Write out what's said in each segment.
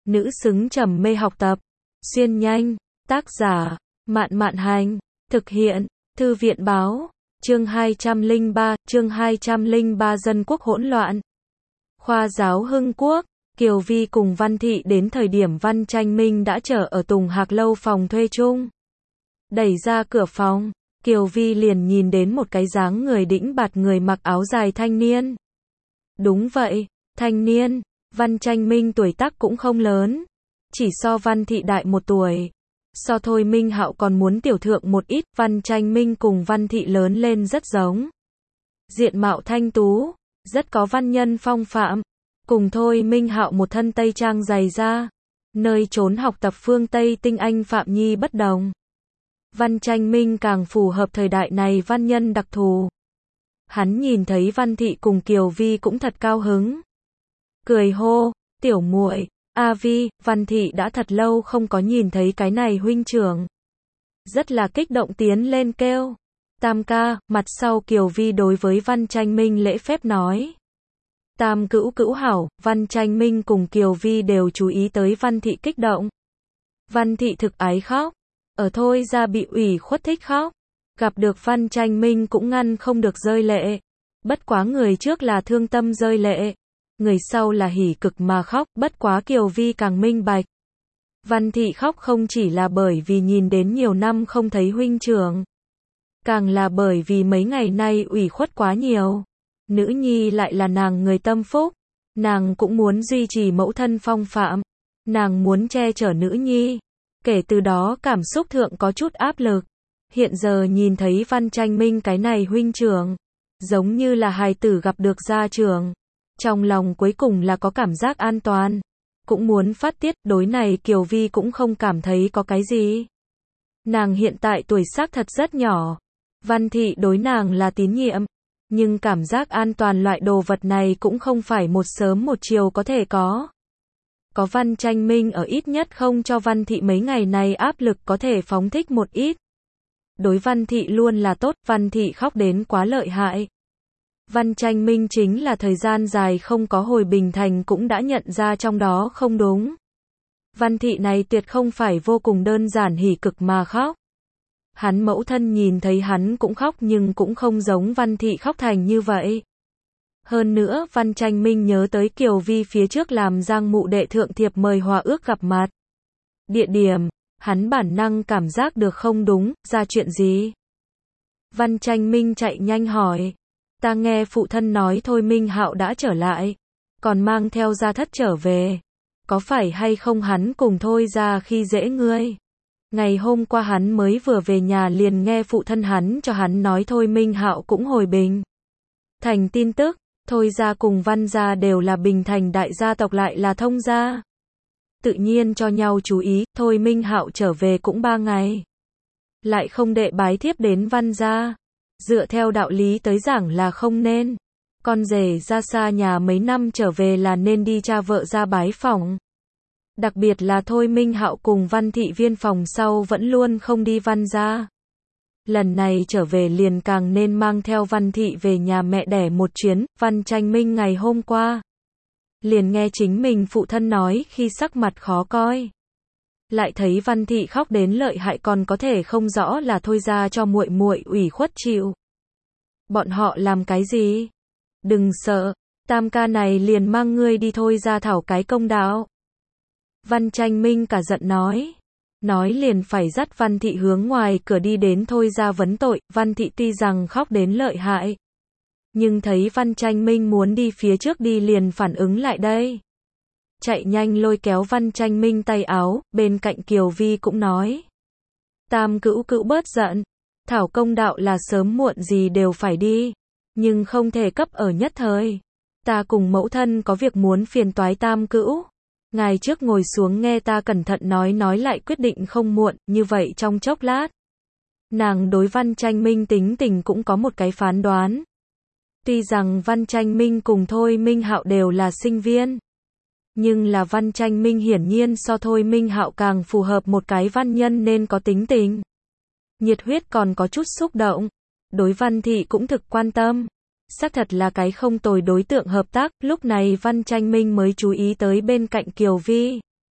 nữ xứng trầm mê học tập. Xuyên nhanh, tác giả, Mạn Mạn Hành, thực hiện, Thư viện Báo, chương 203 Dân quốc hỗn loạn. Khoa giáo Hưng Quốc, Kiều Vi cùng Văn Thị đến thời điểm Văn Tranh Minh đã chờ ở Tùng Hạc lâu phòng thuê chung. Đẩy ra cửa phòng, Kiều Vi liền nhìn đến một cái dáng người đĩnh bạt người mặc áo dài thanh niên. Đúng vậy, thanh niên, Văn Tranh Minh tuổi tác cũng không lớn, chỉ so Văn Thị đại 1 tuổi. So Thôi Minh Hạo còn muốn tiểu thượng một ít, Văn Tranh Minh cùng Văn Thị lớn lên rất giống. Diện mạo thanh tú, rất có văn nhân phong phạm, cùng Thôi Minh Hạo một thân tây trang dày da, nơi trốn học tập phương Tây tinh anh Phạm Nhi bất đồng. Văn Tranh Minh càng phù hợp thời đại này văn nhân đặc thù. Hắn nhìn thấy Văn Thị cùng Kiều Vi cũng thật cao hứng. Cười hô, tiểu muội, A Vi, Văn Thị đã thật lâu không có nhìn thấy cái này huynh trưởng. Rất là kích động tiến lên kêu. Tam ca, mặt sau Kiều Vi đối với Văn Tranh Minh lễ phép nói. Tam cữu cữu hảo, Văn Tranh Minh cùng Kiều Vi đều chú ý tới Văn Thị kích động. Văn Thị thực ái khóc, ở Thôi ra bị ủy khuất thích khóc. Gặp được Văn Tranh Minh cũng ngăn không được rơi lệ. Bất quá người trước là thương tâm rơi lệ, người sau là hỉ cực mà khóc, bất quá Kiều Vi càng minh bạch. Văn Thị khóc không chỉ là bởi vì nhìn đến nhiều năm không thấy huynh trưởng, càng là bởi vì mấy ngày nay ủy khuất quá nhiều. Nữ nhi lại là nàng người tâm phúc, nàng cũng muốn duy trì mẫu thân phong phạm, nàng muốn che chở nữ nhi. Kể từ đó cảm xúc thượng có chút áp lực. Hiện giờ nhìn thấy Văn Tranh Minh cái này huynh trưởng, giống như là hài tử gặp được gia trưởng. Trong lòng cuối cùng là có cảm giác an toàn, cũng muốn phát tiết, đối này Kiều Vi cũng không cảm thấy có cái gì. Nàng hiện tại tuổi xác thật rất nhỏ, Văn Thị đối nàng là tín nhiệm, nhưng cảm giác an toàn loại đồ vật này cũng không phải một sớm một chiều có thể có. Có Văn Tranh Minh ở ít nhất không cho Văn Thị mấy ngày này áp lực có thể phóng thích một ít. Đối Văn Thị luôn là tốt, Văn Thị khóc đến quá lợi hại. Văn Tranh Minh chính là thời gian dài không có hồi Bình Thành cũng đã nhận ra trong đó không đúng. Văn Thị này tuyệt không phải vô cùng đơn giản hỉ cực mà khóc. Hắn mẫu thân nhìn thấy hắn cũng khóc nhưng cũng không giống Văn Thị khóc thành như vậy. Hơn nữa, Văn Tranh Minh nhớ tới Kiều Vi phía trước làm Giang Mụ Đệ thượng thiệp mời hòa ước gặp mặt. Địa điểm, hắn bản năng cảm giác được không đúng, ra chuyện gì? Văn Tranh Minh chạy nhanh hỏi. Ta nghe phụ thân nói Thôi Minh Hạo đã trở lại, còn mang theo gia thất trở về. Có phải hay không hắn cùng Thôi ra khi dễ ngươi? Ngày hôm qua hắn mới vừa về nhà liền nghe phụ thân hắn cho hắn nói Thôi Minh Hạo cũng hồi Bình Thành tin tức. Thôi ra cùng Văn gia đều là Bình Thành đại gia tộc lại là thông gia. Tự nhiên cho nhau chú ý, Thôi Minh Hạo trở về cũng 3 ngày. Lại không đệ bái thiếp đến Văn gia. Dựa theo đạo lý tới giảng là không nên. Con rể ra xa nhà mấy năm trở về là nên đi cha vợ ra bái phỏng. Đặc biệt là Thôi Minh Hạo cùng Văn Thị viên phòng sau vẫn luôn không đi Văn gia. Lần này trở về liền càng nên mang theo Văn Thị về nhà mẹ đẻ một chuyến. Văn Tranh Minh ngày hôm qua liền nghe chính mình phụ thân nói khi sắc mặt khó coi. Lại thấy Văn Thị khóc đến lợi hại còn có thể không rõ là Thôi ra cho muội muội ủy khuất chịu. Bọn họ làm cái gì? Đừng sợ, tam ca này liền mang ngươi đi Thôi ra thảo cái công đạo. Văn Tranh Minh cả giận nói. Nói liền phải dắt Văn Thị hướng ngoài cửa đi đến Thôi ra vấn tội. Văn Thị tuy rằng khóc đến lợi hại, nhưng thấy Văn Tranh Minh muốn đi phía trước đi liền phản ứng lại đây. Chạy nhanh lôi kéo Văn Tranh Minh tay áo, bên cạnh Kiều Vi cũng nói. Tam cữu cữu bớt giận, thảo công đạo là sớm muộn gì đều phải đi, nhưng không thể cấp ở nhất thời. Ta cùng mẫu thân có việc muốn phiền toái tam cữu. Ngài trước ngồi xuống nghe ta cẩn thận nói lại quyết định không muộn, như vậy trong chốc lát. Nàng đối Văn Tranh Minh tính tình cũng có một cái phán đoán. Tuy rằng Văn Tranh Minh cùng Thôi Minh Hạo đều là sinh viên, nhưng là Văn Tranh Minh hiển nhiên so Thôi Minh Hạo càng phù hợp một cái văn nhân nên có tính tình. Nhiệt huyết còn có chút xúc động. Đối Văn Thị cũng thực quan tâm. Xác thật là cái không tồi đối tượng hợp tác. Lúc này Văn Tranh Minh mới chú ý tới bên cạnh Kiều Vi.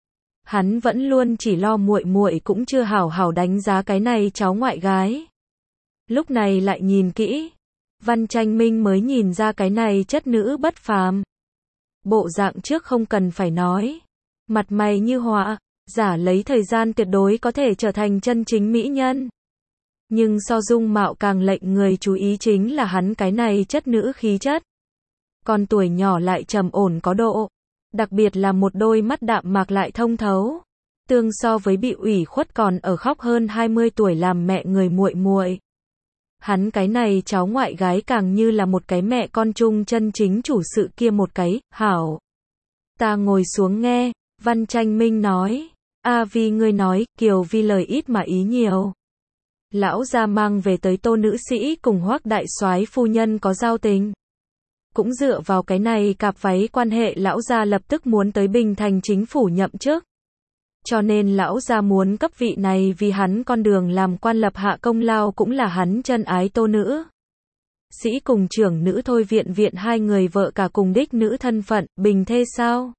Hắn vẫn luôn chỉ lo muội muội cũng chưa hảo hảo đánh giá cái này cháu ngoại gái. Lúc này lại nhìn kỹ, Văn Tranh Minh mới nhìn ra cái này chất nữ bất phàm. Bộ dạng trước không cần phải nói, mặt mày như họa, giả lấy thời gian tuyệt đối có thể trở thành chân chính mỹ nhân. Nhưng so dung mạo càng lệnh người chú ý chính là hắn cái này chất nữ khí chất. Còn tuổi nhỏ lại trầm ổn có độ, đặc biệt là một đôi mắt đạm mạc lại thông thấu. Tương so với bị ủy khuất còn ở khóc hơn 20 tuổi làm mẹ người muội muội. Hắn cái này cháu ngoại gái càng như là một cái mẹ con chung chân chính chủ sự kia một cái, hảo. Ta ngồi xuống nghe, Văn Tranh Minh nói, vì ngươi nói, Kiều Vi lời ít mà ý nhiều. Lão gia mang về tới Tô nữ sĩ cùng Hoắc đại soái phu nhân có giao tình. Cũng dựa vào cái này cặp váy quan hệ lão gia lập tức muốn tới Bình Thành chính phủ nhậm chức. Cho nên lão gia muốn cấp vị này vì hắn con đường làm quan lập hạ công lao cũng là hắn chân ái Tô nữ sĩ cùng trưởng nữ Thôi viện hai người vợ cả cùng đích nữ thân phận, bình thê sao?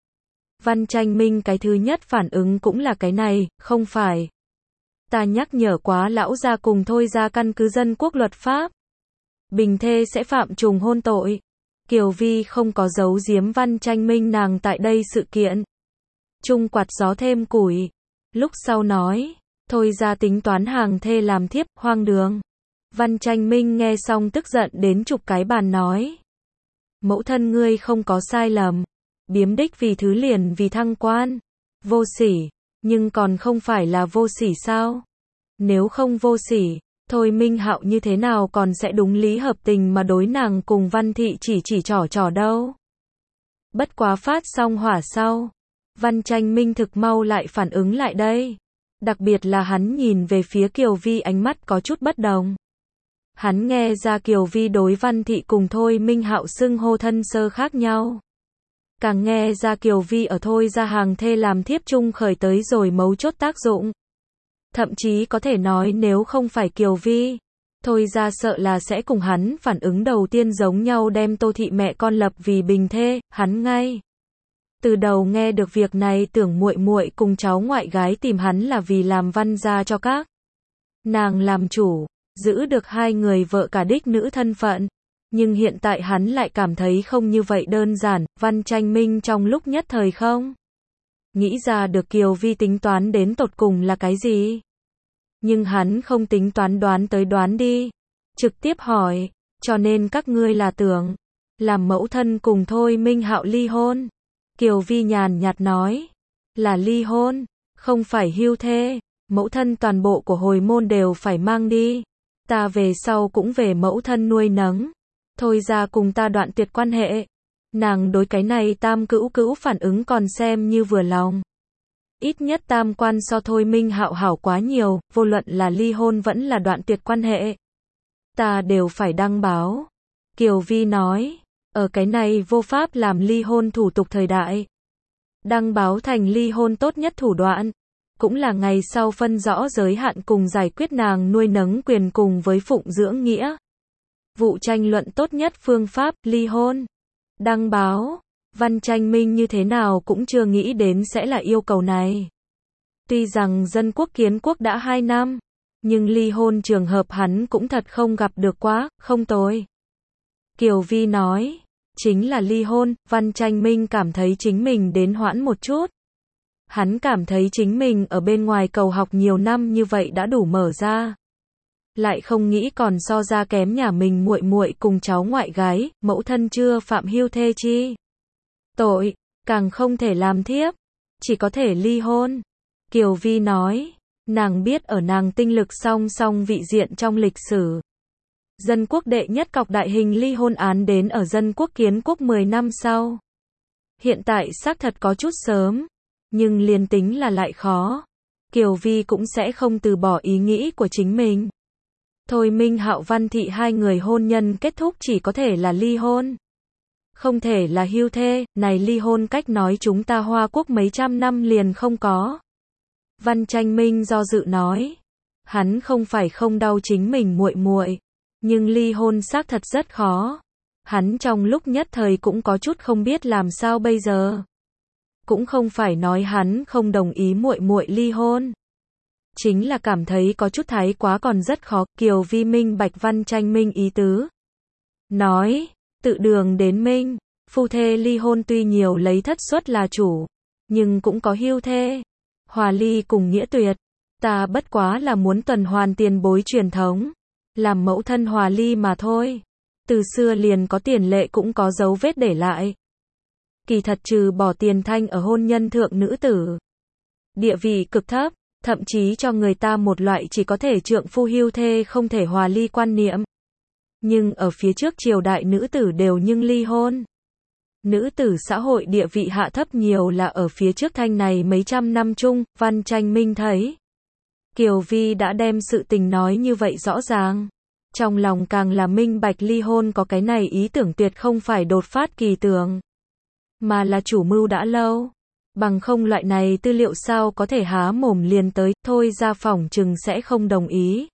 Văn Tranh Minh cái thứ nhất phản ứng cũng là cái này, không phải. Ta nhắc nhở quá lão gia cùng Thôi gia căn cứ dân quốc luật pháp. Bình thê sẽ phạm trùng hôn tội. Kiều Vi không có giấu giếm Văn Tranh Minh nàng tại đây sự kiện. Trung quạt gió thêm củi. Lúc sau nói, Thôi gia tính toán hàng thê làm thiếp, hoang đường. Văn Tranh Minh nghe xong tức giận đến chụp cái bàn nói. Mẫu thân ngươi không có sai lầm. Biếm đích vì thứ liền vì thăng quan. Vô sỉ, nhưng còn không phải là vô sỉ sao? Nếu không vô sỉ, Thôi Minh Hạo như thế nào còn sẽ đúng lý hợp tình mà đối nàng cùng Văn Thị chỉ trò đâu. Bất quá phát xong hỏa sau, Văn Tranh Minh thực mau lại phản ứng lại đây. Đặc biệt là hắn nhìn về phía Kiều Vi ánh mắt có chút bất đồng. Hắn nghe ra Kiều Vi đối Văn Thị cùng Thôi Minh Hạo xưng hô thân sơ khác nhau. Càng nghe ra Kiều Vi ở Thôi gia hàng thê làm thiếp chung khởi tới rồi mấu chốt tác dụng. Thậm chí có thể nói nếu không phải Kiều Vi, Thôi gia sợ là sẽ cùng hắn phản ứng đầu tiên giống nhau đem Tô thị mẹ con lập vì bình thê, hắn ngay. Từ đầu nghe được việc này tưởng muội muội cùng cháu ngoại gái tìm hắn là vì làm Văn gia cho các nàng làm chủ, giữ được hai người vợ cả đích nữ thân phận. Nhưng hiện tại hắn lại cảm thấy không như vậy đơn giản, Văn Tranh Minh trong lúc nhất thời không nghĩ ra được Kiều Vi tính toán đến tột cùng là cái gì. Nhưng hắn không tính toán đoán tới đoán đi. Trực tiếp hỏi, cho nên các ngươi là tưởng làm mẫu thân cùng Thôi Minh Hạo ly hôn. Kiều Vi nhàn nhạt nói, là ly hôn, không phải hưu thê. Mẫu thân toàn bộ của hồi môn đều phải mang đi. Ta về sau cũng về mẫu thân nuôi nấng. Thôi ra cùng ta đoạn tuyệt quan hệ. Nàng đối cái này tam cữu phản ứng còn xem như vừa lòng. Ít nhất tam quan so Thôi Minh Hạo hảo quá nhiều, vô luận là ly hôn vẫn là đoạn tuyệt quan hệ. Ta đều phải đăng báo. Kiều Vi nói, ở cái này vô pháp làm ly hôn thủ tục thời đại. Đăng báo thành ly hôn tốt nhất thủ đoạn. Cũng là ngày sau phân rõ giới hạn cùng giải quyết nàng nuôi nấng quyền cùng với phụng dưỡng nghĩa. Vụ tranh luận tốt nhất phương pháp, ly hôn. Đăng báo, Văn Tranh Minh như thế nào cũng chưa nghĩ đến sẽ là yêu cầu này. Tuy rằng dân quốc kiến quốc đã 2 năm, nhưng ly hôn trường hợp hắn cũng thật không gặp được quá, không tồi. Kiều Vi nói, chính là ly hôn, Văn Tranh Minh cảm thấy chính mình đến hoãn một chút. Hắn cảm thấy chính mình ở bên ngoài cầu học nhiều năm như vậy đã đủ mở ra. Lại không nghĩ còn so ra kém nhà mình muội muội cùng cháu ngoại gái, mẫu thân chưa phạm hưu thê chi tội, càng không thể làm thiếp, chỉ có thể ly hôn. Kiều Vi nói, nàng biết ở nàng tinh lực song song vị diện trong lịch sử. Dân quốc đệ nhất cọc đại hình ly hôn án đến ở dân quốc kiến quốc 10 năm sau. Hiện tại xác thật có chút sớm, nhưng liền tính là lại khó. Kiều Vi cũng sẽ không từ bỏ ý nghĩ của chính mình. Thôi Minh Hạo Văn Thị hai người hôn nhân kết thúc chỉ có thể là ly hôn. Không thể là hưu thê, này ly hôn cách nói chúng ta Hoa Quốc mấy trăm năm liền không có. Văn Tranh Minh do dự nói, hắn không phải không đau chính mình muội muội, nhưng ly hôn xác thật rất khó. Hắn trong lúc nhất thời cũng có chút không biết làm sao bây giờ. cũng không phải nói hắn không đồng ý muội muội ly hôn. Chính là cảm thấy có chút thái quá còn rất khó. Kiều Vi minh bạch Văn Tranh Minh ý tứ. Nói, tự đường đến minh, phu thê ly hôn tuy nhiều lấy thất suất là chủ, nhưng cũng có hưu thê. Hòa ly cùng nghĩa tuyệt. Ta bất quá là muốn tuần hoàn tiền bối truyền thống, làm mẫu thân hòa ly mà thôi. Từ xưa liền có tiền lệ cũng có dấu vết để lại. Kỳ thật trừ bỏ tiền thanh ở hôn nhân thượng nữ tử, địa vị cực thấp, thậm chí cho người ta một loại chỉ có thể trượng phu hưu thê không thể hòa ly quan niệm. Nhưng ở phía trước triều đại nữ tử đều nhưng ly hôn. Nữ tử xã hội địa vị hạ thấp nhiều là ở phía trước thanh này mấy trăm năm chung. Văn Tranh Minh thấy Kiều Vi đã đem sự tình nói như vậy rõ ràng, trong lòng càng là minh bạch ly hôn có cái này ý tưởng tuyệt không phải đột phát kỳ tưởng, mà là chủ mưu đã lâu. Bằng không loại này tư liệu sao có thể há mồm liền tới, thôi ra phỏng chừng sẽ không đồng ý.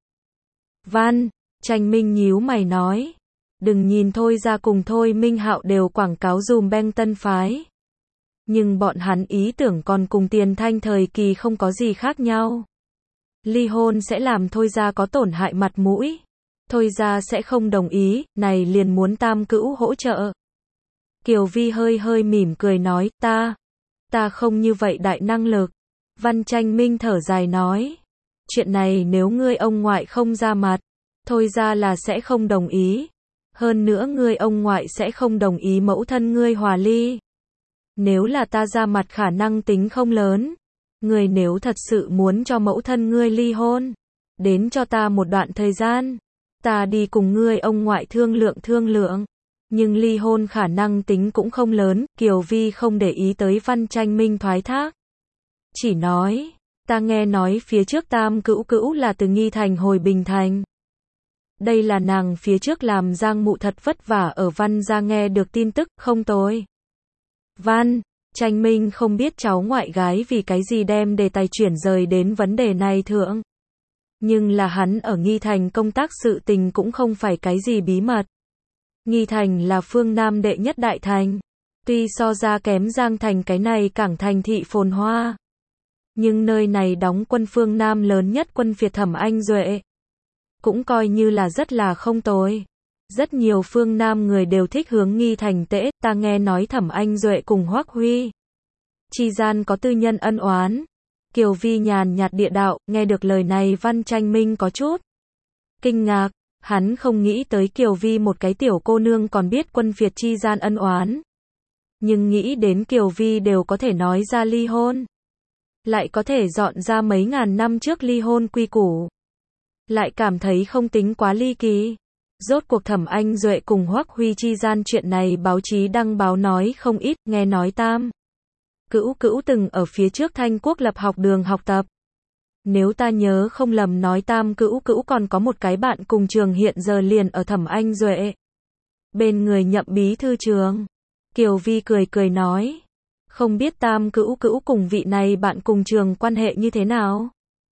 Văn Tranh Minh nhíu mày nói, đừng nhìn thôi ra cùng thôi Minh Hạo đều quảng cáo dùm beng tân phái. Nhưng bọn hắn ý tưởng còn cùng tiền thanh thời kỳ không có gì khác nhau. Ly hôn sẽ làm thôi ra có tổn hại mặt mũi. Thôi ra sẽ không đồng ý, này liền muốn tam cữu hỗ trợ. Kiều Vi hơi hơi mỉm cười nói, ta không như vậy đại năng lực. Văn Tranh Minh thở dài nói, chuyện này nếu ngươi ông ngoại không ra mặt, thôi ra là sẽ không đồng ý. Hơn nữa ngươi ông ngoại sẽ không đồng ý mẫu thân ngươi hòa ly. Nếu là ta ra mặt khả năng tính không lớn. Ngươi nếu thật sự muốn cho mẫu thân ngươi ly hôn, đến cho ta một đoạn thời gian, ta đi cùng ngươi ông ngoại thương lượng. Nhưng ly hôn khả năng tính cũng không lớn. Kiều Vi không để ý tới Văn Tranh Minh thoái thác, chỉ nói, ta nghe nói phía trước tam cữu cữu là từ Nghi Thành hồi Bình Thành. Đây là nàng phía trước làm giang mụ thật vất vả ở Văn gia nghe được tin tức, không tồi. Văn Tranh Minh không biết cháu ngoại gái vì cái gì đem đề tài chuyển rời đến vấn đề này thượng. Nhưng là hắn ở Nghi Thành công tác sự tình cũng không phải cái gì bí mật. Nghi Thành là phương Nam đệ nhất đại thành. Tuy so ra kém Giang Thành cái này cảng thành thị phồn hoa. Nhưng nơi này đóng quân phương Nam lớn nhất quân phiệt Thẩm Anh Duệ. Cũng coi như là rất là không tồi. Rất nhiều phương Nam người đều thích hướng Nghi Thành tễ. Ta nghe nói Thẩm Anh Duệ cùng Hoắc Huy chi gian có tư nhân ân oán. Kiều Vi nhàn nhạt địa đạo, nghe được lời này Văn Tranh Minh có chút kinh ngạc. Hắn không nghĩ tới Kiều Vi một cái tiểu cô nương còn biết quân phiệt chi gian ân oán. Nhưng nghĩ đến Kiều Vi đều có thể nói ra ly hôn, lại có thể dọn ra mấy ngàn năm trước ly hôn quy củ, lại cảm thấy không tính quá ly kỳ. Rốt cuộc Thẩm Anh Duệ cùng Hoắc Huy chi gian chuyện này báo chí đăng báo nói không ít. Nghe nói tam cữu cữu từng ở phía trước Thanh Quốc lập học đường học tập. Nếu ta nhớ không lầm nói tam cữu cữu còn có một cái bạn cùng trường hiện giờ liền ở Thẩm Anh Duệ bên người nhậm bí thư trường. Kiều Vi cười nói, không biết tam cữu cữu cùng vị này bạn cùng trường quan hệ như thế nào.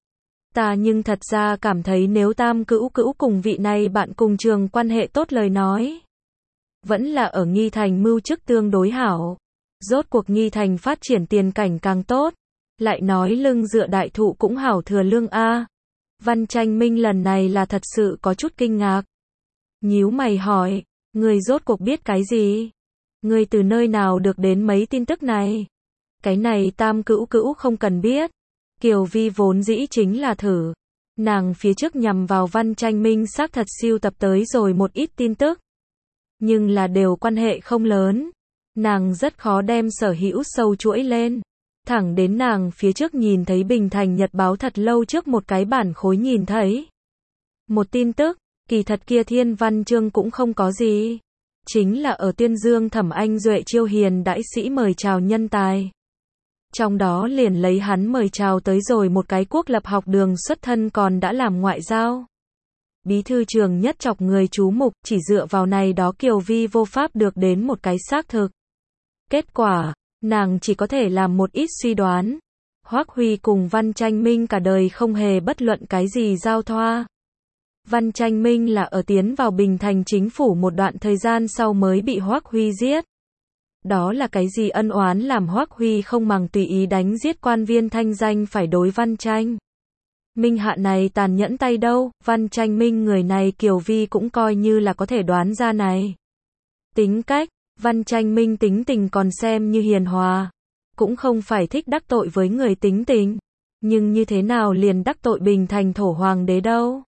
Ta nhưng thật ra cảm thấy nếu tam cữu cữu cùng vị này bạn cùng trường quan hệ tốt lời nói, vẫn là ở Nghi Thành mưu chức tương đối hảo. Rốt cuộc Nghi Thành phát triển tiền cảnh càng tốt. Lại nói lưng dựa đại thụ cũng hảo thừa lương a. Văn Tranh Minh lần này là thật sự có chút kinh ngạc. Nhíu mày hỏi, người rốt cuộc biết cái gì? Người từ nơi nào được đến mấy tin tức này? Cái này tam cữu cữu không cần biết. Kiều Vi vốn dĩ chính là thử. Nàng phía trước nhằm vào Văn Tranh Minh xác thật siêu tập tới rồi một ít tin tức. Nhưng là đều quan hệ không lớn. Nàng rất khó đem sở hữu sâu chuỗi lên. Thẳng đến nàng phía trước nhìn thấy Bình Thành Nhật báo thật lâu trước một cái bản khối nhìn thấy một tin tức, kỳ thật kia thiên văn chương cũng không có gì. Chính là ở tuyên dương Thẩm Anh Duệ chiêu hiền đãi sĩ mời chào nhân tài. Trong đó liền lấy hắn mời chào tới rồi một cái quốc lập học đường xuất thân còn đã làm ngoại giao. Bí thư trường nhất chọc người chú mục, chỉ dựa vào này đó Kiều Vi vô pháp được đến một cái xác thực. Kết quả, nàng chỉ có thể làm một ít suy đoán. Hoắc Huy cùng Văn Tranh Minh cả đời không hề bất luận cái gì giao thoa. Văn Tranh Minh là ở tiến vào Bình Thành chính phủ một đoạn thời gian sau mới bị Hoắc Huy giết. Đó là cái gì ân oán làm Hoắc Huy không màng tùy ý đánh giết quan viên thanh danh phải đối Văn Tranh Minh hạ này tàn nhẫn tay đâu, Văn Tranh Minh người này Kiều Vi cũng coi như là có thể đoán ra này. Tính cách, Văn Tranh Minh tính tình còn xem như hiền hòa, cũng không phải thích đắc tội với người tính tình, nhưng như thế nào liền đắc tội Bình Thành thổ hoàng đế đâu.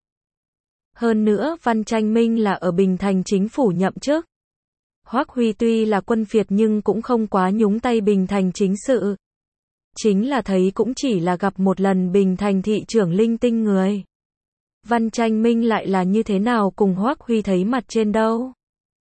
Hơn nữa Văn Tranh Minh là ở Bình Thành chính phủ nhậm chức. Hoắc Huy tuy là quân phiệt nhưng cũng không quá nhúng tay Bình Thành chính sự. Chính là thấy cũng chỉ là gặp một lần Bình Thành thị trưởng linh tinh người. Văn Tranh Minh lại là như thế nào cùng Hoắc Huy thấy mặt trên đâu.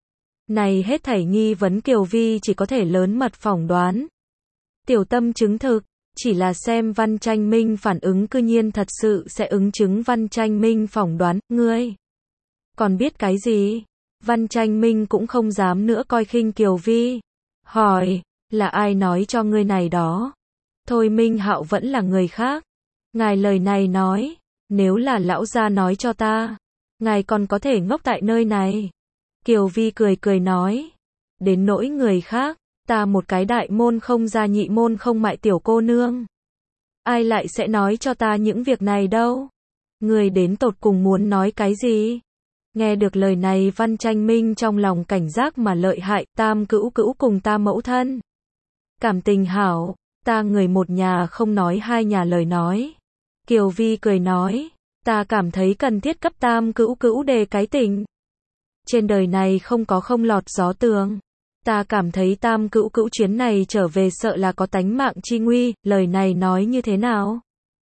Này hết thảy nghi vấn Kiều Vi chỉ có thể lớn mật phỏng đoán. Tiểu tâm chứng thực, chỉ là xem Văn Tranh Minh phản ứng cư nhiên thật sự sẽ ứng chứng Văn Tranh Minh phỏng đoán, ngươi còn biết cái gì? Văn Tranh Minh cũng không dám nữa coi khinh Kiều Vi. Hỏi, là ai nói cho ngươi này đó? Thôi Minh Hạo vẫn là người khác. Ngài lời này nói, nếu là lão gia nói cho ta, ngài còn có thể ngốc tại nơi này. Kiều Vi cười cười nói, đến nỗi người khác, ta một cái đại môn không gia nhị môn không mại tiểu cô nương. Ai lại sẽ nói cho ta những việc này đâu? Người đến tột cùng muốn nói cái gì? Nghe được lời này Văn Tranh Minh trong lòng cảnh giác mà lợi hại, Tam Cữu Cữu cùng ta mẫu thân. Cảm tình hảo, ta người một nhà không nói hai nhà lời nói. Kiều Vi cười nói, ta cảm thấy cần thiết cấp Tam Cữu Cữu đề cái tình. Trên đời này không có không lọt gió tường. Ta cảm thấy Tam Cữu Cữu chuyến này trở về sợ là có tánh mạng chi nguy, lời này nói như thế nào?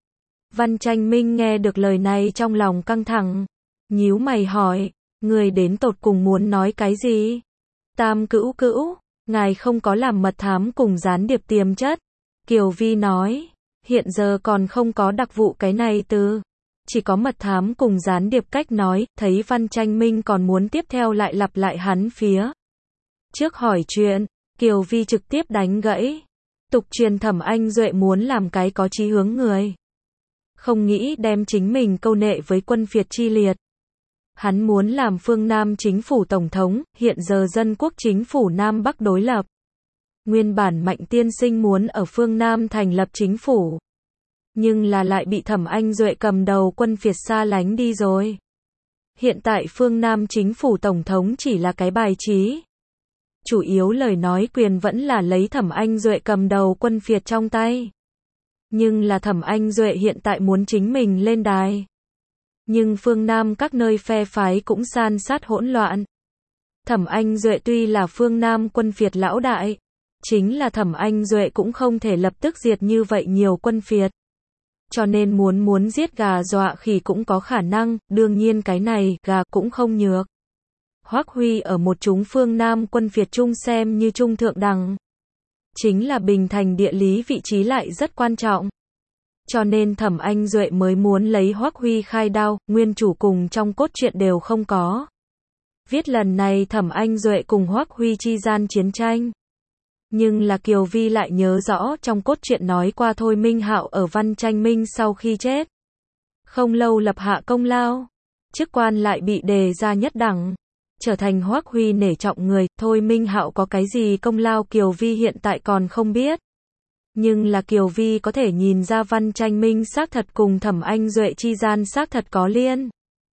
Văn Tranh Minh nghe được lời này trong lòng căng thẳng, nhíu mày hỏi, người đến tột cùng muốn nói cái gì? Tam Cữu Cữu, ngài không có làm mật thám cùng gián điệp tiềm chất. Kiều Vi nói, hiện giờ còn không có đặc vụ cái này từ. Chỉ có mật thám cùng gián điệp cách nói, thấy Văn Tranh Minh còn muốn tiếp theo lại lặp lại hắn phía. Trước hỏi chuyện, Kiều Vi trực tiếp đánh gãy. Tục truyền Thẩm Anh Duệ muốn làm cái có chí hướng người. Không nghĩ đem chính mình câu nệ với quân phiệt chi liệt. Hắn muốn làm phương Nam chính phủ tổng thống, hiện giờ dân quốc chính phủ Nam Bắc đối lập. Nguyên bản Mạnh tiên sinh muốn ở phương Nam thành lập chính phủ. Nhưng là lại bị Thẩm Anh Duệ cầm đầu quân phiệt xa lánh đi rồi. Hiện tại phương Nam chính phủ tổng thống chỉ là cái bài trí. Chủ yếu lời nói quyền vẫn là lấy Thẩm Anh Duệ cầm đầu quân phiệt trong tay. Nhưng là Thẩm Anh Duệ hiện tại muốn chính mình lên đài. Nhưng phương Nam các nơi phe phái cũng san sát hỗn loạn. Thẩm Anh Duệ tuy là phương Nam quân phiệt lão đại, chính là Thẩm Anh Duệ cũng không thể lập tức diệt như vậy nhiều quân phiệt. Cho nên muốn giết gà dọa khỉ cũng có khả năng, đương nhiên cái này, gà cũng không nhược. Hoắc Huy ở một chúng phương Nam quân phiệt trung xem như trung thượng đẳng. Chính là Bình Thành địa lý vị trí lại rất quan trọng. Cho nên Thẩm Anh Duệ mới muốn lấy Hoắc Huy khai đao, nguyên chủ cùng trong cốt truyện đều không có. Viết lần này Thẩm Anh Duệ cùng Hoắc Huy chi gian chiến tranh. Nhưng là Kiều Vi lại nhớ rõ trong cốt truyện nói qua Thôi Minh Hạo ở Văn Tranh Minh sau khi chết. Không lâu lập hạ công lao. Chức quan lại bị đề ra nhất đẳng. Trở thành Hoắc Huy nể trọng người, Thôi Minh Hạo có cái gì công lao Kiều Vi hiện tại còn không biết. Nhưng là Kiều Vi có thể nhìn ra Văn Tranh Minh xác thật cùng Thẩm Anh Duệ chi gian xác thật có liên.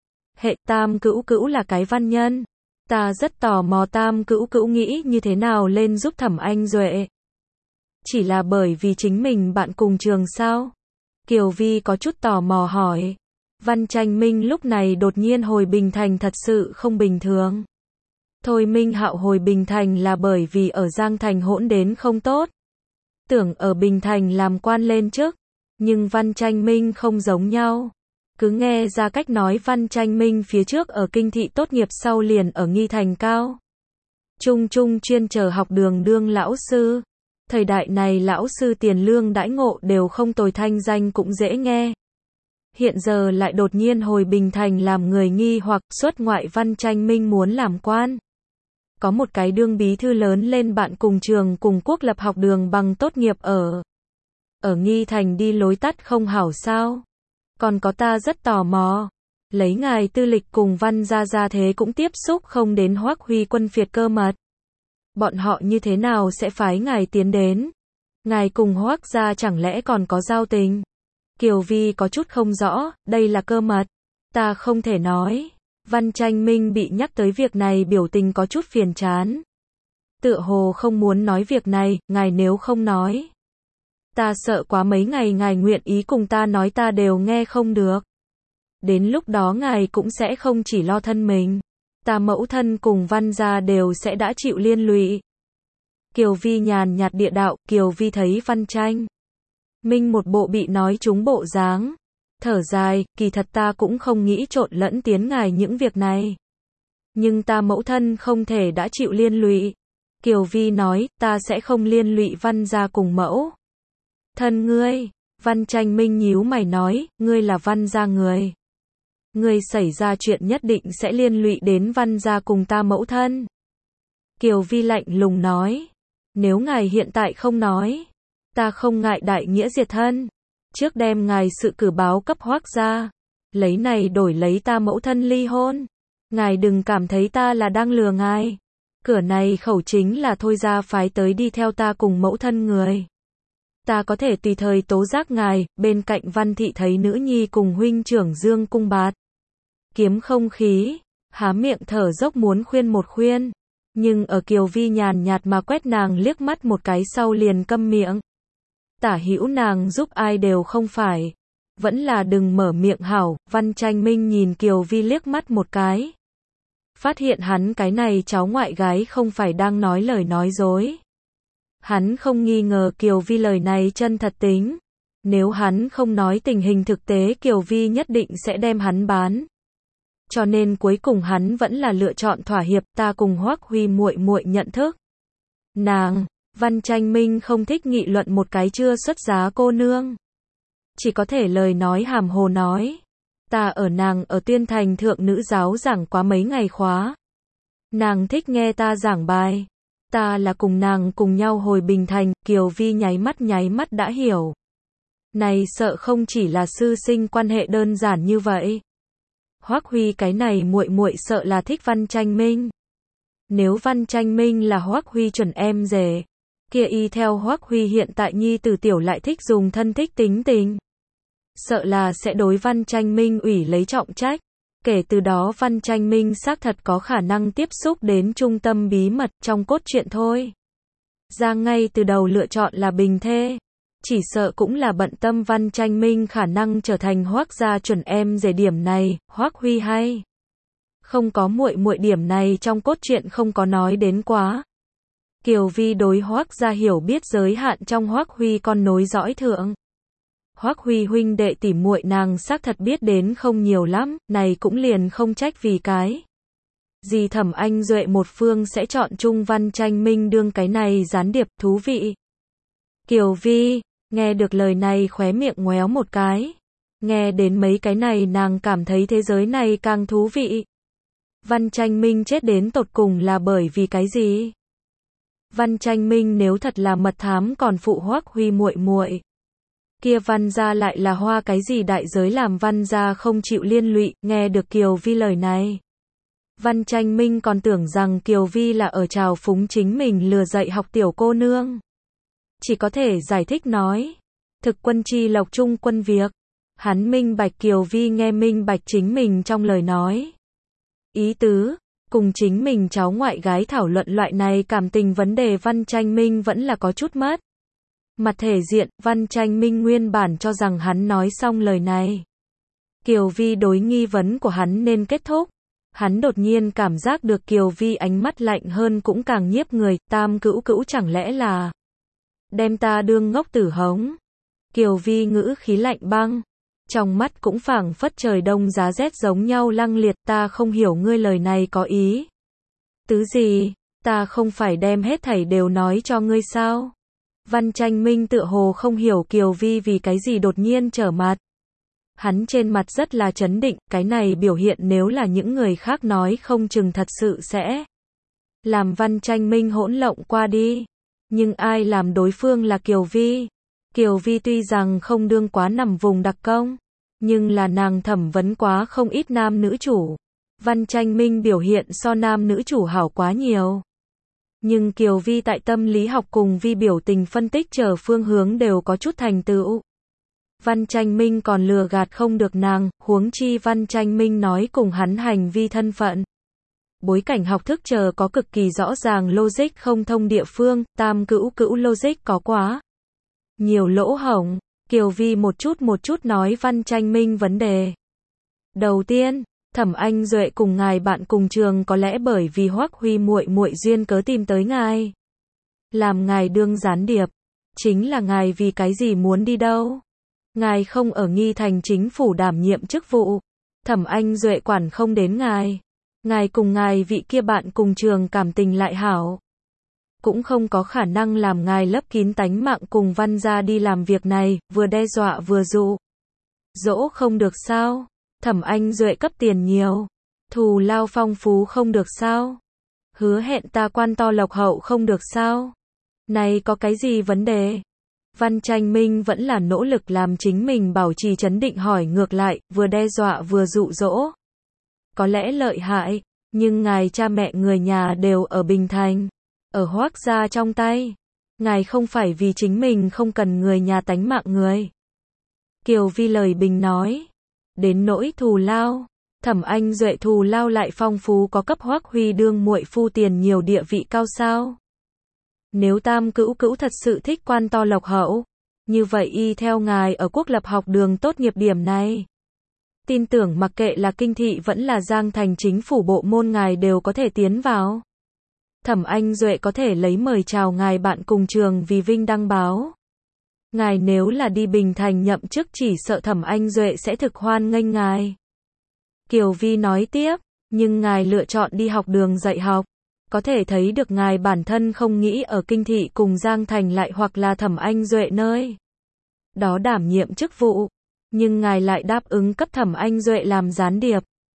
Hệ Tam Cữu Cữu là cái văn nhân. Ta rất tò mò Tam Cữu Cữu nghĩ như thế nào lên giúp Thẩm Anh Duệ. Chỉ là bởi vì chính mình bạn cùng trường sao? Kiều Vi có chút tò mò hỏi. Văn Tranh Minh lúc này đột nhiên hồi Bình Thành thật sự không bình thường. Thôi Minh Hạo hồi Bình Thành là bởi vì ở Giang Thành hỗn đến không tốt. Tưởng ở Bình Thành làm quan lên chức. Nhưng Văn Tranh Minh không giống nhau. Cứ nghe ra cách nói Văn Tranh Minh phía trước ở kinh thị tốt nghiệp sau liền ở Nghi Thành cao. Trung chuyên chờ học đường đương lão sư. Thời đại này lão sư tiền lương đãi ngộ đều không tồi thanh danh cũng dễ nghe. Hiện giờ lại đột nhiên hồi Bình Thành làm người nghi hoặc xuất ngoại Văn Tranh Minh muốn làm quan. Có một cái đương bí thư lớn lên bạn cùng trường cùng quốc lập học đường bằng tốt nghiệp ở Nghi Thành đi lối tắt không hảo sao? Còn có ta rất tò mò. Lấy ngài tư lịch cùng Văn gia thế cũng tiếp xúc không đến Hoắc Huy quân phiệt cơ mật. Bọn họ như thế nào sẽ phái ngài tiến đến? Ngài cùng Hoắc gia chẳng lẽ còn có giao tình? Kiều Vi có chút không rõ, đây là cơ mật. Ta không thể nói. Văn Tranh Minh bị nhắc tới việc này biểu tình có chút phiền chán. Tựa hồ không muốn nói việc này, ngài nếu không nói. Ta sợ quá mấy ngày ngài nguyện ý cùng ta nói ta đều nghe không được. Đến lúc đó ngài cũng sẽ không chỉ lo thân mình. Ta mẫu thân cùng Văn gia đều sẽ đã chịu liên lụy. Kiều Vi nhàn nhạt địa đạo, Kiều Vi thấy Văn Tranh Minh một bộ bị nói trúng bộ dáng. Thở dài, kỳ thật ta cũng không nghĩ trộn lẫn tiến ngài những việc này. Nhưng ta mẫu thân không thể đã chịu liên lụy. Kiều Vi nói, ta sẽ không liên lụy Văn gia cùng mẫu thân ngươi. Văn Tranh Minh nhíu mày nói, ngươi là Văn gia người. Ngươi xảy ra chuyện nhất định sẽ liên lụy đến Văn gia cùng ta mẫu thân. Kiều Vi lạnh lùng nói, nếu ngài hiện tại không nói, ta không ngại đại nghĩa diệt thân. Trước đem ngài sự cử báo cấp Hoắc gia, lấy này đổi lấy ta mẫu thân ly hôn. Ngài đừng cảm thấy ta là đang lừa ngài. Cửa này khẩu chính là thôi ra phái tới đi theo ta cùng mẫu thân người. Ta có thể tùy thời tố giác ngài. Bên cạnh Văn thị thấy nữ nhi cùng huynh trưởng Dương cung bạt kiếm không khí, há miệng thở dốc muốn khuyên một khuyên. Nhưng ở Kiều Vi nhàn nhạt mà quét nàng liếc mắt một cái sau liền câm miệng. Tả hữu nàng giúp ai đều không phải. Vẫn là đừng mở miệng hảo. Văn Tranh Minh nhìn Kiều Vi liếc mắt một cái. Phát hiện hắn cái này cháu ngoại gái không phải đang nói lời nói dối. Hắn không nghi ngờ Kiều Vi lời này chân thật tính. Nếu hắn không nói tình hình thực tế Kiều Vi nhất định sẽ đem hắn bán. Cho nên cuối cùng hắn vẫn là lựa chọn thỏa hiệp. Ta cùng Hoắc Huy muội muội nhận thức. Nàng, Văn Tranh Minh không thích nghị luận một cái chưa xuất giá cô nương. Chỉ có thể lời nói hàm hồ nói. Ta ở nàng ở Tuyên Thành thượng nữ giáo giảng quá mấy ngày khóa. Nàng thích nghe ta giảng bài. Ta là cùng nàng cùng nhau hồi Bình Thành. Kiều Vi nháy mắt đã hiểu. Này sợ không chỉ là sư sinh quan hệ đơn giản như vậy. Hoắc Huy cái này muội muội sợ là thích Văn Tranh Minh. Nếu Văn Tranh Minh là Hoắc Huy chuẩn em rể, kia y theo Hoắc Huy hiện tại nhi tử tiểu lại thích dùng thân thích tính tình. Sợ là sẽ đối Văn Tranh Minh ủy lấy trọng trách. Kể từ đó Văn Tranh Minh xác thật có khả năng tiếp xúc đến trung tâm bí mật trong cốt truyện thôi. Ra ngay từ đầu lựa chọn là bình thê. Chỉ sợ cũng là bận tâm Văn Tranh Minh khả năng trở thành Hoắc gia chuẩn em rể điểm này. Hoắc Huy hay không có muội muội điểm này trong cốt truyện không có nói đến quá. Kiều Vi đối Hoắc gia hiểu biết giới hạn trong Hoắc Huy con nối dõi thượng. Hoắc Huy huynh đệ tỉ muội nàng xác thật biết đến không nhiều lắm, này cũng liền không trách vì cái gì Thẩm Anh Duệ một phương sẽ chọn chung Văn Tranh Minh đương cái này gián điệp thú vị. Kiều Vi nghe được lời này khóe miệng ngoéo một cái. Nghe đến mấy cái này nàng cảm thấy thế giới này càng thú vị. Văn Tranh Minh chết đến tột cùng là bởi vì cái gì? Văn Tranh Minh nếu thật là mật thám còn phụ Hoắc Huy muội muội, kia Văn gia lại là hoa cái gì đại giới làm Văn gia không chịu liên lụy. Nghe được Kiều Vi lời này, Văn Tranh Minh còn tưởng rằng Kiều Vi là ở trào phúng chính mình lừa dạy học tiểu cô nương. Chỉ có thể giải thích nói, thực quân chi lộc trung quân việc. Hắn minh bạch Kiều Vi nghe minh bạch chính mình trong lời nói. Ý tứ, cùng chính mình cháu ngoại gái thảo luận loại này cảm tình vấn đề Văn Tranh Minh vẫn là có chút mất mặt thể diện. Văn Tranh Minh nguyên bản cho rằng hắn nói xong lời này, Kiều Vi đối nghi vấn của hắn nên kết thúc. Hắn đột nhiên cảm giác được Kiều Vi ánh mắt lạnh hơn cũng càng nhiếp người. Tam cữu cữu chẳng lẽ là đem ta đương ngốc tử hống? Kiều Vi ngữ khí lạnh băng, trong mắt cũng phảng phất trời đông giá rét giống nhau lăng liệt. Ta không hiểu ngươi lời này có ý tứ gì, ta không phải đem hết thảy đều nói cho ngươi sao? Văn Tranh Minh tựa hồ không hiểu Kiều Vi vì cái gì đột nhiên trở mặt. Hắn trên mặt rất là trấn định, cái này biểu hiện nếu là những người khác nói không chừng thật sự sẽ làm Văn Tranh Minh hỗn lộng qua đi. Nhưng ai làm đối phương là Kiều Vi. Kiều Vi tuy rằng không đương quá nằm vùng đặc công, nhưng là nàng thẩm vấn quá không ít nam nữ chủ. Văn Tranh Minh biểu hiện so nam nữ chủ hảo quá nhiều. Nhưng Kiều Vi tại tâm lý học cùng vi biểu tình phân tích chờ phương hướng đều có chút thành tựu. Văn Tranh Minh còn lừa gạt không được nàng, huống chi Văn Tranh Minh nói cùng hắn hành vi thân phận. Bối cảnh học thức chờ có cực kỳ rõ ràng logic không thông địa phương, tam cữu cữu logic có quá nhiều lỗ hổng. Kiều Vi một chút nói Văn Tranh Minh vấn đề. Đầu tiên, Thẩm Anh Duệ cùng ngài bạn cùng trường có lẽ bởi vì Hoắc Huy muội muội duyên cớ tìm tới ngài. Làm ngài đương gián điệp. Chính là ngài vì cái gì muốn đi đâu? Ngài không ở Nghi Thành chính phủ đảm nhiệm chức vụ. Thẩm Anh Duệ quản không đến ngài. Ngài cùng ngài vị kia bạn cùng trường cảm tình lại hảo. Cũng không có khả năng làm ngài lấp kín tánh mạng cùng Văn gia đi làm việc này, vừa đe dọa vừa dụ. Dỗ không được sao? Thẩm Anh Duệ cấp tiền nhiều. Thù lao phong phú không được sao? Hứa hẹn ta quan to lộc hậu không được sao? Này có cái gì vấn đề? Văn Tranh Minh vẫn là nỗ lực làm chính mình bảo trì trấn định hỏi ngược lại, vừa đe dọa vừa dụ dỗ. Có lẽ lợi hại, nhưng ngài cha mẹ người nhà đều ở Bình Thành, ở Hoắc gia trong tay. Ngài không phải vì chính mình không cần người nhà tánh mạng người. Kiều Vi lời bình nói. Đến nỗi thù lao, Thẩm Anh Duệ thù lao lại phong phú có cấp Hoắc Huy đương muội phu tiền nhiều địa vị cao sao? Nếu tam cữu cữu thật sự thích quan to lộc hậu, như vậy y theo ngài ở Quốc Lập học đường tốt nghiệp điểm này. Tin tưởng mặc kệ là Kinh thị vẫn là Giang Thành chính phủ bộ môn ngài đều có thể tiến vào. Thẩm Anh Duệ có thể lấy mời chào ngài bạn cùng trường vì vinh đăng báo. Ngài nếu là đi Bình Thành nhậm chức chỉ sợ Thẩm Anh Duệ sẽ thực hoan nghênh ngài. Kiều Vi nói tiếp, nhưng ngài lựa chọn đi học đường dạy học. Có thể thấy được ngài bản thân không nghĩ ở Kinh thị cùng Giang Thành lại hoặc là Thẩm Anh Duệ nơi đó đảm nhiệm chức vụ. Nhưng ngài lại đáp ứng cấp Thẩm Anh Duệ làm gián điệp.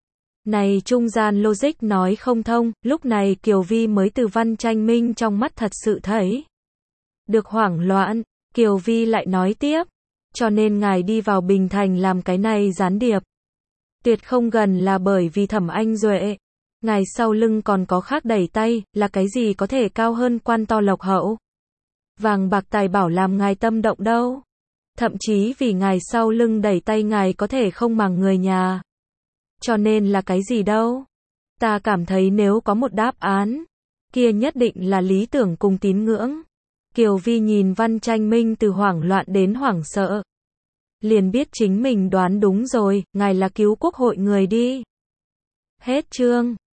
Này trung gian logic nói không thông, lúc này Kiều Vi mới từ Văn Tranh Minh trong mắt thật sự thấy được hoảng loạn. Kiều Vi lại nói tiếp, cho nên ngài đi vào Bình Thành làm cái này gián điệp. Tuyệt không gần là bởi vì Thẩm Anh Duệ. Ngài sau lưng còn có khác đẩy tay, là cái gì có thể cao hơn quan to lộc hậu. Vàng bạc tài bảo làm ngài tâm động đâu. Thậm chí vì ngài sau lưng đẩy tay ngài có thể không màng người nhà. Cho nên là cái gì đâu. Ta cảm thấy nếu có một đáp án, kia nhất định là lý tưởng cùng tín ngưỡng. Kiều Vi nhìn Văn Tranh Minh từ hoảng loạn đến hoảng sợ. Liền biết chính mình đoán đúng rồi, ngài là cứu quốc hội người đi. Hết chương.